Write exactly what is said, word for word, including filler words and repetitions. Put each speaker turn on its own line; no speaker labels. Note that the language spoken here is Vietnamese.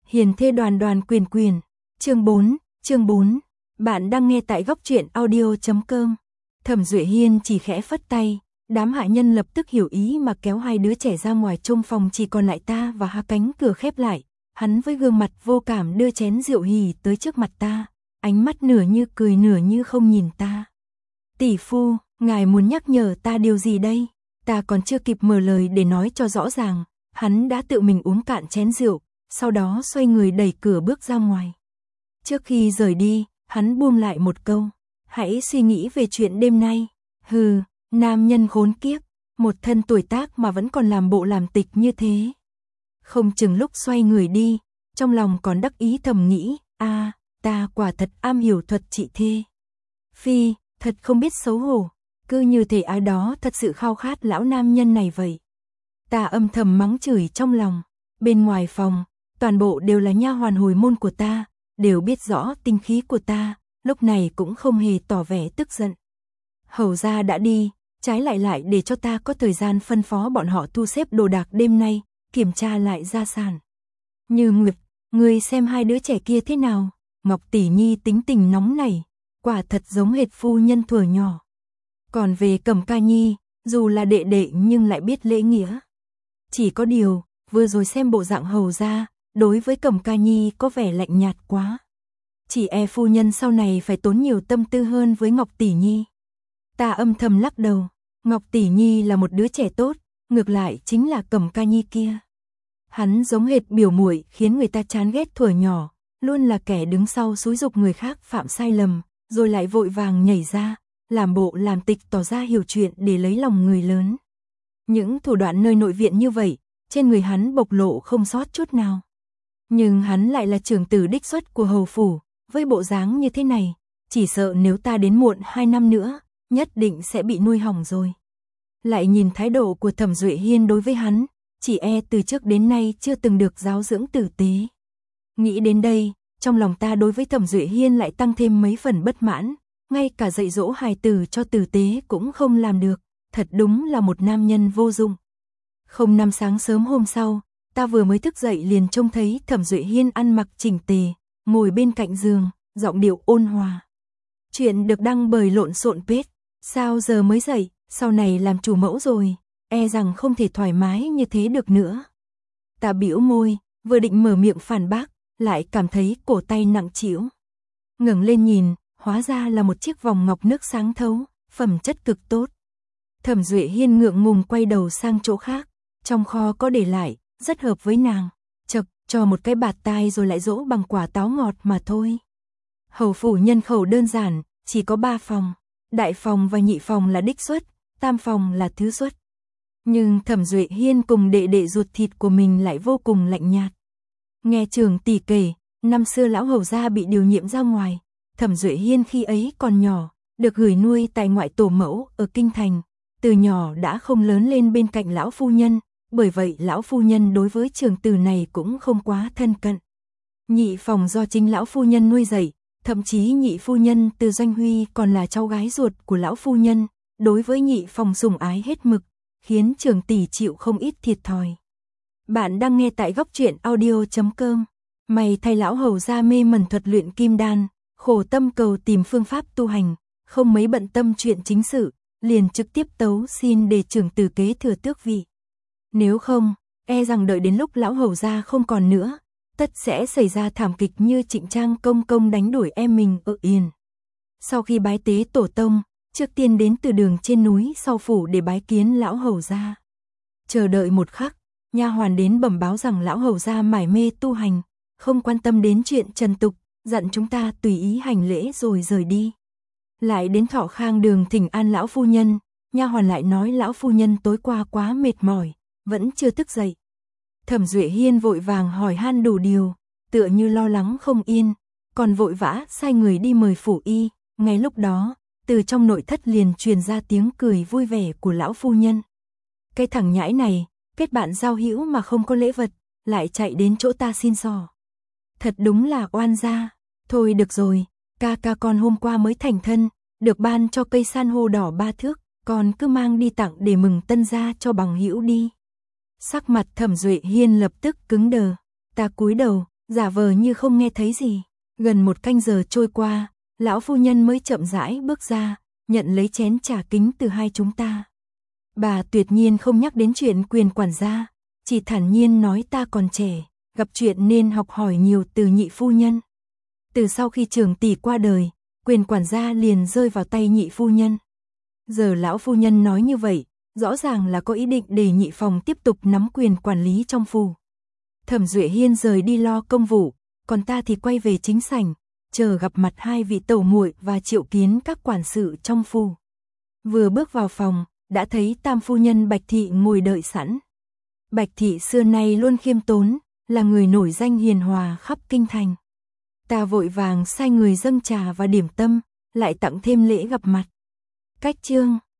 Hiền thê đoàn đoàn quyền quyền. Chương bốn, chương bốn. Bạn đang nghe tại góc truyện audio chấm com. Thẩm Duệ Hiên chỉ khẽ phất tay, đám hạ nhân lập tức hiểu ý mà kéo hai đứa trẻ ra ngoài, trong phòng chỉ còn lại ta và Hà. Cánh cửa khép lại, hắn với gương mặt vô cảm đưa chén rượu hì tới trước mặt ta, ánh mắt nửa như cười nửa như không nhìn ta. Tỷ phu, ngài muốn nhắc nhở ta điều gì đây? Ta còn chưa kịp mở lời để nói cho rõ ràng, hắn đã tự mình uống cạn chén rượu, sau đó xoay người đẩy cửa bước ra ngoài. Trước khi rời đi, hắn buông lại một câu, hãy suy nghĩ về chuyện đêm nay. Hừ, nam nhân khốn kiếp, một thân tuổi tác mà vẫn còn làm bộ làm tịch như thế. Không chừng lúc xoay người đi, trong lòng còn đắc ý thầm nghĩ, a, à, ta quả thật am hiểu thuật trị thê. Phi, thật không biết xấu hổ, cứ như thể ai đó thật sự khao khát lão nam nhân này vậy. Ta âm thầm mắng chửi trong lòng. Bên ngoài phòng, toàn bộ đều là nha hoàn hồi môn của ta, đều biết rõ tinh khí của ta, lúc này cũng không hề tỏ vẻ tức giận. Hầu gia đã đi, trái lại lại để cho ta có thời gian phân phó bọn họ thu xếp đồ đạc đêm nay, kiểm tra lại gia sản. Như Nguyệt, ngươi xem hai đứa trẻ kia thế nào? Ngọc tỷ nhi tính tình nóng nảy, quả thật giống hệt phu nhân thuở nhỏ. Còn về Cẩm Ca Nhi, dù là đệ đệ nhưng lại biết lễ nghĩa. Chỉ có điều, vừa rồi xem bộ dạng hầu gia, đối với Cẩm Ca Nhi có vẻ lạnh nhạt quá. Chỉ e phu nhân sau này phải tốn nhiều tâm tư hơn với Ngọc tỷ nhi. Ta âm thầm lắc đầu, Ngọc tỷ nhi là một đứa trẻ tốt, ngược lại chính là Cẩm Ca Nhi kia. Hắn giống hệt biểu muội khiến người ta chán ghét thuở nhỏ, luôn là kẻ đứng sau xúi giục người khác phạm sai lầm, rồi lại vội vàng nhảy ra, làm bộ làm tịch tỏ ra hiểu chuyện để lấy lòng người lớn. Những thủ đoạn nơi nội viện như vậy, trên người hắn bộc lộ không sót chút nào. Nhưng hắn lại là trưởng tử đích xuất của hầu phủ, với bộ dáng như thế này, chỉ sợ nếu ta đến muộn hai năm nữa, nhất định sẽ bị nuôi hỏng rồi. Lại nhìn thái độ của Thẩm Duệ Hiên đối với hắn, chỉ e từ trước đến nay chưa từng được giáo dưỡng tử tế. Nghĩ đến đây, trong lòng ta đối với Thẩm Duệ Hiên lại tăng thêm mấy phần bất mãn, ngay cả dạy dỗ hài tử cho tử tế cũng không làm được, thật đúng là một nam nhân vô dụng. Không năm sáng sớm hôm sau, ta vừa mới thức dậy liền trông thấy Thẩm Duệ Hiên ăn mặc chỉnh tề, ngồi bên cạnh giường, giọng điệu ôn hòa. Chuyện được đăng bởi Lộn Xộn Page. Sao giờ mới dậy, sau này làm chủ mẫu rồi, e rằng không thể thoải mái như thế được nữa. Ta bĩu môi, vừa định mở miệng phản bác, lại cảm thấy cổ tay nặng trĩu. Ngẩng lên nhìn, hóa ra là một chiếc vòng ngọc nước sáng thấu, phẩm chất cực tốt. Thẩm Duệ Hiên ngượng ngùng quay đầu sang chỗ khác, trong kho có để lại, rất hợp với nàng. Chậc, cho một cái bạt tai rồi lại dỗ bằng quả táo ngọt mà thôi. Hầu phủ nhân khẩu đơn giản, chỉ có ba phòng, đại phòng và nhị phòng là đích xuất, tam phòng là thứ xuất. Nhưng Thẩm Duệ Hiên cùng đệ đệ ruột thịt của mình lại vô cùng lạnh nhạt. Nghe trưởng tỷ kể, năm xưa lão hầu gia bị điều nhiệm ra ngoài, Thẩm Duệ Hiên khi ấy còn nhỏ, được gửi nuôi tại ngoại tổ mẫu ở kinh thành, từ nhỏ đã không lớn lên bên cạnh lão phu nhân, bởi vậy lão phu nhân đối với trưởng tử này cũng không quá thân cận. Nhị phòng do chính lão phu nhân nuôi dạy, thậm chí nhị phu nhân Từ Doanh Huy còn là cháu gái ruột của lão phu nhân, đối với nhị phòng sủng ái hết mực, khiến trưởng tỷ chịu không ít thiệt thòi. Bạn đang nghe tại góc truyện audio chấm com. Mày thay lão hầu gia mê mẩn thuật luyện kim đan, khổ tâm cầu tìm phương pháp tu hành, không mấy bận tâm chuyện chính sự, liền trực tiếp tấu xin để trưởng tử kế thừa tước vị. Nếu không, e rằng đợi đến lúc lão hầu gia không còn nữa, tất sẽ xảy ra thảm kịch như Trịnh Trang công công đánh đuổi em mình ở Yên. Sau khi bái tế tổ tông, trước tiên đến từ đường trên núi sau phủ để bái kiến lão hầu gia. Chờ đợi một khắc, nha hoàn đến bẩm báo rằng lão hầu gia mải mê tu hành, không quan tâm đến chuyện trần tục, dặn chúng ta tùy ý hành lễ rồi rời đi. Lại đến Thọ Khang đường thỉnh an lão phu nhân, nha hoàn lại nói lão phu nhân tối qua quá mệt mỏi, vẫn chưa thức dậy. Thẩm Duệ Hiên vội vàng hỏi han đủ điều, tựa như lo lắng không yên, còn vội vã sai người đi mời phủ y. Ngay lúc đó, từ trong nội thất liền truyền ra tiếng cười vui vẻ của lão phu nhân. Cái thằng nhãi này, kết bạn giao hữu mà không có lễ vật, lại chạy đến chỗ ta xin xỏ. Thật đúng là oan gia. Thôi được rồi, ca ca con hôm qua mới thành thân, được ban cho cây san hô đỏ ba thước, con cứ mang đi tặng để mừng tân gia cho bằng hữu đi. Sắc mặt Thẩm Duệ Hiên lập tức cứng đờ, ta cúi đầu, giả vờ như không nghe thấy gì. Gần một canh giờ trôi qua, lão phu nhân mới chậm rãi bước ra, nhận lấy chén trà kính từ hai chúng ta. Bà tuyệt nhiên không nhắc đến chuyện quyền quản gia, chỉ thản nhiên nói ta còn trẻ, gặp chuyện nên học hỏi nhiều từ nhị phu nhân. Từ sau khi trưởng tỷ qua đời, quyền quản gia liền rơi vào tay nhị phu nhân. Giờ lão phu nhân nói như vậy, rõ ràng là có ý định để nhị phòng tiếp tục nắm quyền quản lý trong phủ. Thẩm Duệ Hiên rời đi lo công vụ, còn ta thì quay về chính sảnh, chờ gặp mặt hai vị tẩu muội và triệu kiến các quản sự trong phủ. Vừa bước vào phòng, đã thấy tam phu nhân Bạch Thị ngồi đợi sẵn. Bạch Thị xưa nay luôn khiêm tốn, là người nổi danh hiền hòa khắp kinh thành. Ta vội vàng sai người dâng trà và điểm tâm, lại tặng thêm lễ gặp mặt. Cách chương